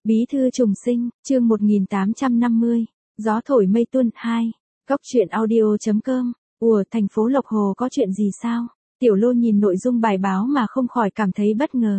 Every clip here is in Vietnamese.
Bí thư trùng sinh, chương 1850, gió thổi mây tuôn 2, góc truyện audio.com, thành phố Lộc Hồ có chuyện gì sao? Tiểu Lô nhìn nội dung bài báo mà không khỏi cảm thấy bất ngờ.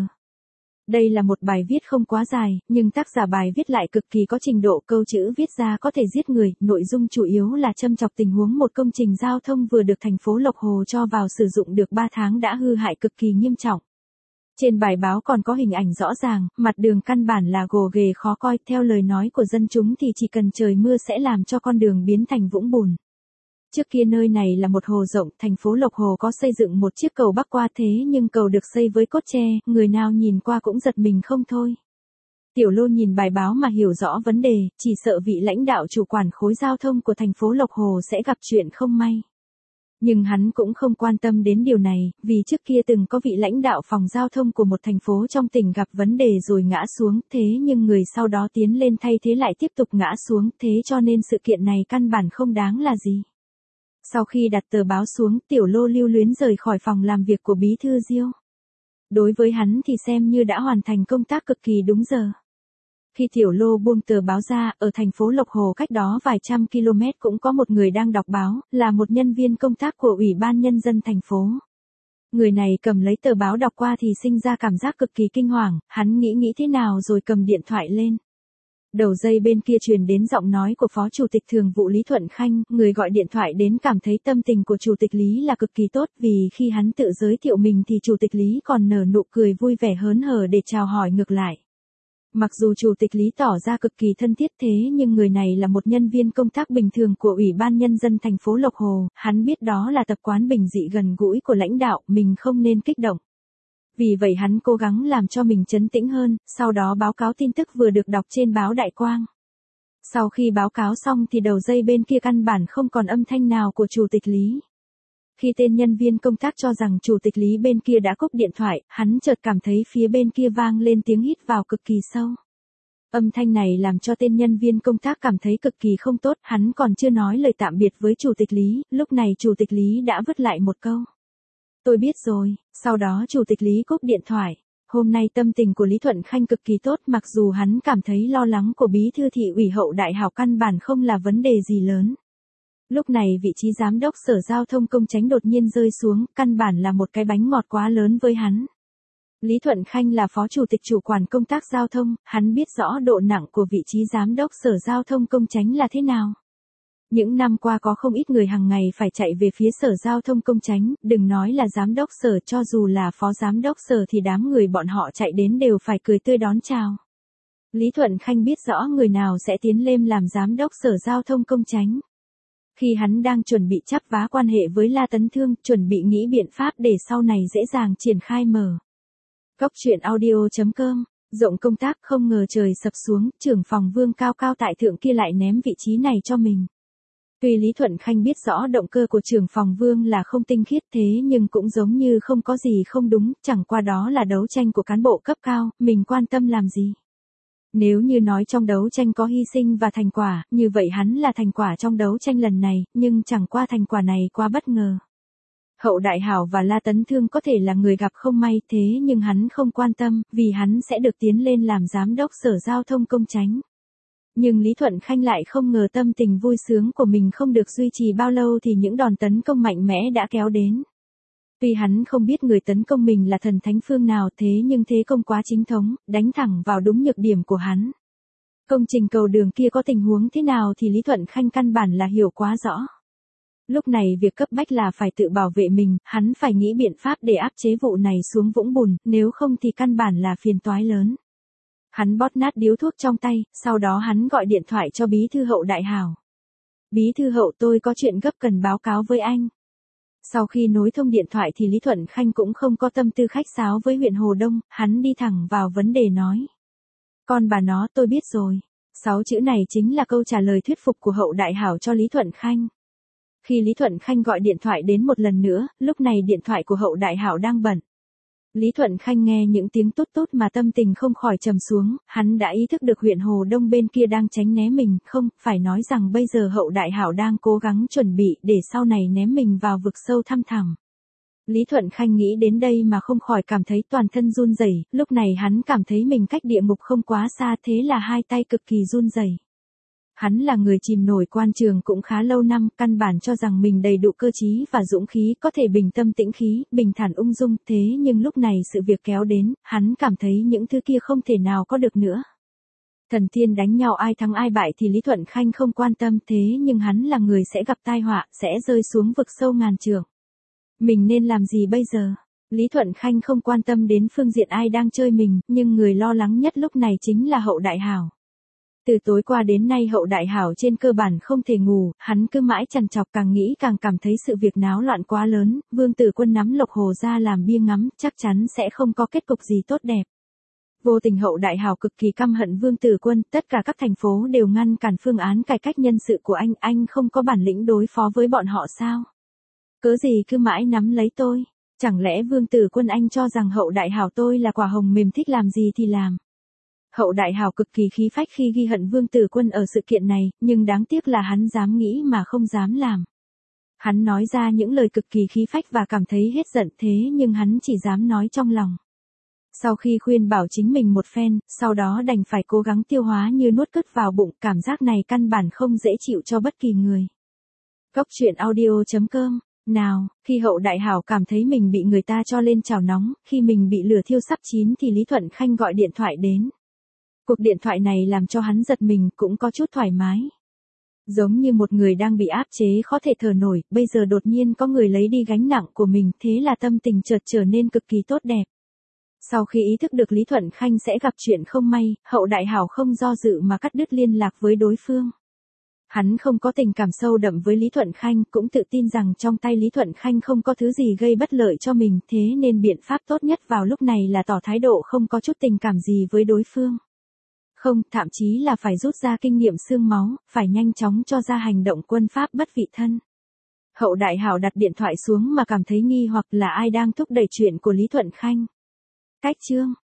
Đây là một bài viết không quá dài, nhưng tác giả bài viết lại cực kỳ có trình độ, câu chữ viết ra có thể giết người, nội dung chủ yếu là châm chọc tình huống một công trình giao thông vừa được thành phố Lộc Hồ cho vào sử dụng được 3 tháng đã hư hại cực kỳ nghiêm trọng. Trên bài báo còn có hình ảnh rõ ràng, mặt đường căn bản là gồ ghề khó coi, theo lời nói của dân chúng thì chỉ cần trời mưa sẽ làm cho con đường biến thành vũng bùn. Trước kia nơi này là một hồ rộng, thành phố Lộc Hồ có xây dựng một chiếc cầu bắc qua thế nhưng cầu được xây với cốt tre, người nào nhìn qua cũng giật mình không thôi. Tiểu Lô nhìn bài báo mà hiểu rõ vấn đề, chỉ sợ vị lãnh đạo chủ quản khối giao thông của thành phố Lộc Hồ sẽ gặp chuyện không may. Nhưng hắn cũng không quan tâm đến điều này, vì trước kia từng có vị lãnh đạo phòng giao thông của một thành phố trong tỉnh gặp vấn đề rồi ngã xuống, thế nhưng người sau đó tiến lên thay thế lại tiếp tục ngã xuống, thế cho nên sự kiện này căn bản không đáng là gì. Sau khi đặt tờ báo xuống, Tiểu Lô lưu luyến rời khỏi phòng làm việc của bí thư Diêu. Đối với hắn thì xem như đã hoàn thành công tác cực kỳ đúng giờ. Khi Tiểu Lô buông tờ báo ra, ở thành phố Lộc Hồ cách đó vài trăm km cũng có một người đang đọc báo, là một nhân viên công tác của Ủy ban Nhân dân thành phố. Người này cầm lấy tờ báo đọc qua thì sinh ra cảm giác cực kỳ kinh hoàng, hắn nghĩ thế nào rồi cầm điện thoại lên. Đầu dây bên kia truyền đến giọng nói của Phó Chủ tịch Thường vụ Lý Thuận Khanh, người gọi điện thoại đến cảm thấy tâm tình của Chủ tịch Lý là cực kỳ tốt, vì khi hắn tự giới thiệu mình thì Chủ tịch Lý còn nở nụ cười vui vẻ hớn hở để chào hỏi ngược lại. Mặc dù Chủ tịch Lý tỏ ra cực kỳ thân thiết thế nhưng người này là một nhân viên công tác bình thường của Ủy ban Nhân dân thành phố Lộc Hồ, hắn biết đó là tập quán bình dị gần gũi của lãnh đạo, mình không nên kích động. Vì vậy hắn cố gắng làm cho mình trấn tĩnh hơn, sau đó báo cáo tin tức vừa được đọc trên báo Đại Quang. Sau khi báo cáo xong thì đầu dây bên kia căn bản không còn âm thanh nào của Chủ tịch Lý. Khi tên nhân viên công tác cho rằng Chủ tịch Lý bên kia đã cúp điện thoại, hắn chợt cảm thấy phía bên kia vang lên tiếng hít vào cực kỳ sâu. Âm thanh này làm cho tên nhân viên công tác cảm thấy cực kỳ không tốt, hắn còn chưa nói lời tạm biệt với Chủ tịch Lý, lúc này Chủ tịch Lý đã vứt lại một câu. Tôi biết rồi, sau đó Chủ tịch Lý cúp điện thoại. Hôm nay tâm tình của Lý Thuận Khanh cực kỳ tốt, mặc dù hắn cảm thấy lo lắng của bí thư thị ủy Hậu Đại Hảo căn bản không là vấn đề gì lớn. Lúc này vị trí giám đốc Sở Giao thông Công Chánh đột nhiên rơi xuống, căn bản là một cái bánh ngọt quá lớn với hắn. Lý Thuận Khanh là Phó Chủ tịch chủ quản công tác giao thông, hắn biết rõ độ nặng của vị trí giám đốc Sở Giao thông Công Chánh là thế nào. Những năm qua có không ít người hàng ngày phải chạy về phía Sở Giao thông Công Chánh, đừng nói là giám đốc sở, cho dù là phó giám đốc sở thì đám người bọn họ chạy đến đều phải cười tươi đón chào. Lý Thuận Khanh biết rõ người nào sẽ tiến lên làm giám đốc Sở Giao thông Công Chánh. Khi hắn đang chuẩn bị chắp vá quan hệ với La Tấn Thương, chuẩn bị nghĩ biện pháp để sau này dễ dàng triển khai mở. Góc truyện audio.com, rộng công tác không ngờ trời sập xuống, trưởng phòng Vương cao cao tại thượng kia lại ném vị trí này cho mình. Tuy Lý Thuận Khanh biết rõ động cơ của trưởng phòng Vương là không tinh khiết thế nhưng cũng giống như không có gì không đúng, chẳng qua đó là đấu tranh của cán bộ cấp cao, mình quan tâm làm gì. Nếu như nói trong đấu tranh có hy sinh và thành quả, như vậy hắn là thành quả trong đấu tranh lần này, nhưng chẳng qua thành quả này quá bất ngờ. Hậu Đại Hảo và La Tấn Thương có thể là người gặp không may thế nhưng hắn không quan tâm, vì hắn sẽ được tiến lên làm giám đốc Sở Giao thông Công Chánh. Nhưng Lý Thuận Khanh lại không ngờ tâm tình vui sướng của mình không được duy trì bao lâu thì những đòn tấn công mạnh mẽ đã kéo đến. Tuy hắn không biết người tấn công mình là thần thánh phương nào thế nhưng thế công quá chính thống, đánh thẳng vào đúng nhược điểm của hắn. Công trình cầu đường kia có tình huống thế nào thì Lý Thuận Khanh căn bản là hiểu quá rõ. Lúc này việc cấp bách là phải tự bảo vệ mình, hắn phải nghĩ biện pháp để áp chế vụ này xuống vũng bùn, nếu không thì căn bản là phiền toái lớn. Hắn bóp nát điếu thuốc trong tay, sau đó hắn gọi điện thoại cho bí thư Hậu Đại Hảo. Bí thư Hậu, tôi có chuyện gấp cần báo cáo với anh. Sau khi nối thông điện thoại thì Lý Thuận Khanh cũng không có tâm tư khách sáo với huyện Hồ Đông, hắn đi thẳng vào vấn đề nói. Con bà nó, tôi biết rồi. 6 chữ này chính là câu trả lời thuyết phục của Hậu Đại Hảo cho Lý Thuận Khanh. Khi Lý Thuận Khanh gọi điện thoại đến một lần nữa, lúc này điện thoại của Hậu Đại Hảo đang bận. Lý Thuận Khanh nghe những tiếng tốt tốt mà tâm tình không khỏi trầm xuống, hắn đã ý thức được huyện Hồ Đông bên kia đang tránh né mình, không, phải nói rằng bây giờ Hậu Đại Hảo đang cố gắng chuẩn bị để sau này ném mình vào vực sâu thăm thẳm. Lý Thuận Khanh nghĩ đến đây mà không khỏi cảm thấy toàn thân run rẩy, lúc này hắn cảm thấy mình cách địa ngục không quá xa, thế là hai tay cực kỳ run rẩy. Hắn là người chìm nổi quan trường cũng khá lâu năm, căn bản cho rằng mình đầy đủ cơ trí và dũng khí, có thể bình tâm tĩnh khí, bình thản ung dung, thế nhưng lúc này sự việc kéo đến, hắn cảm thấy những thứ kia không thể nào có được nữa. Thần tiên đánh nhau ai thắng ai bại thì Lý Thuận Khanh không quan tâm, thế nhưng hắn là người sẽ gặp tai họa, sẽ rơi xuống vực sâu ngàn trượng. Mình nên làm gì bây giờ? Lý Thuận Khanh không quan tâm đến phương diện ai đang chơi mình, nhưng người lo lắng nhất lúc này chính là Hậu Đại Hảo. Từ tối qua đến nay Hậu Đại Hảo trên cơ bản không thể ngủ, hắn cứ mãi trằn trọc, càng nghĩ càng cảm thấy sự việc náo loạn quá lớn, Vương Tử Quân nắm Lộc Hồ ra làm bia ngắm, chắc chắn sẽ không có kết cục gì tốt đẹp. Vô tình Hậu Đại Hảo cực kỳ căm hận Vương Tử Quân, tất cả các thành phố đều ngăn cản phương án cải cách nhân sự của anh không có bản lĩnh đối phó với bọn họ sao? Cớ gì cứ mãi nắm lấy tôi? Chẳng lẽ Vương Tử Quân anh cho rằng Hậu Đại Hảo tôi là quả hồng mềm thích làm gì thì làm? Hậu Đại Hảo cực kỳ khí phách khi ghi hận Vương Tử Quân ở sự kiện này, nhưng đáng tiếc là hắn dám nghĩ mà không dám làm. Hắn nói ra những lời cực kỳ khí phách và cảm thấy hết giận, thế nhưng hắn chỉ dám nói trong lòng. Sau khi khuyên bảo chính mình một phen, sau đó đành phải cố gắng tiêu hóa như nuốt cất vào bụng, cảm giác này căn bản không dễ chịu cho bất kỳ người. Cốc truyện audio.com. Nào, khi Hậu Đại Hảo cảm thấy mình bị người ta cho lên chảo nóng, khi mình bị lửa thiêu sắp chín thì Lý Thuận Khanh gọi điện thoại đến. Cuộc điện thoại này làm cho hắn giật mình, cũng có chút thoải mái. Giống như một người đang bị áp chế khó thể thở nổi, bây giờ đột nhiên có người lấy đi gánh nặng của mình, thế là tâm tình chợt trở nên cực kỳ tốt đẹp. Sau khi ý thức được Lý Thuận Khanh sẽ gặp chuyện không may, Hậu Đại Hảo không do dự mà cắt đứt liên lạc với đối phương. Hắn không có tình cảm sâu đậm với Lý Thuận Khanh, cũng tự tin rằng trong tay Lý Thuận Khanh không có thứ gì gây bất lợi cho mình, thế nên biện pháp tốt nhất vào lúc này là tỏ thái độ không có chút tình cảm gì với đối phương. Không, thậm chí là phải rút ra kinh nghiệm xương máu, phải nhanh chóng cho ra hành động quân pháp bất vị thân. Hậu Đại Hảo đặt điện thoại xuống mà cảm thấy nghi hoặc là ai đang thúc đẩy chuyện của Lý Thuận Khanh. Cách chương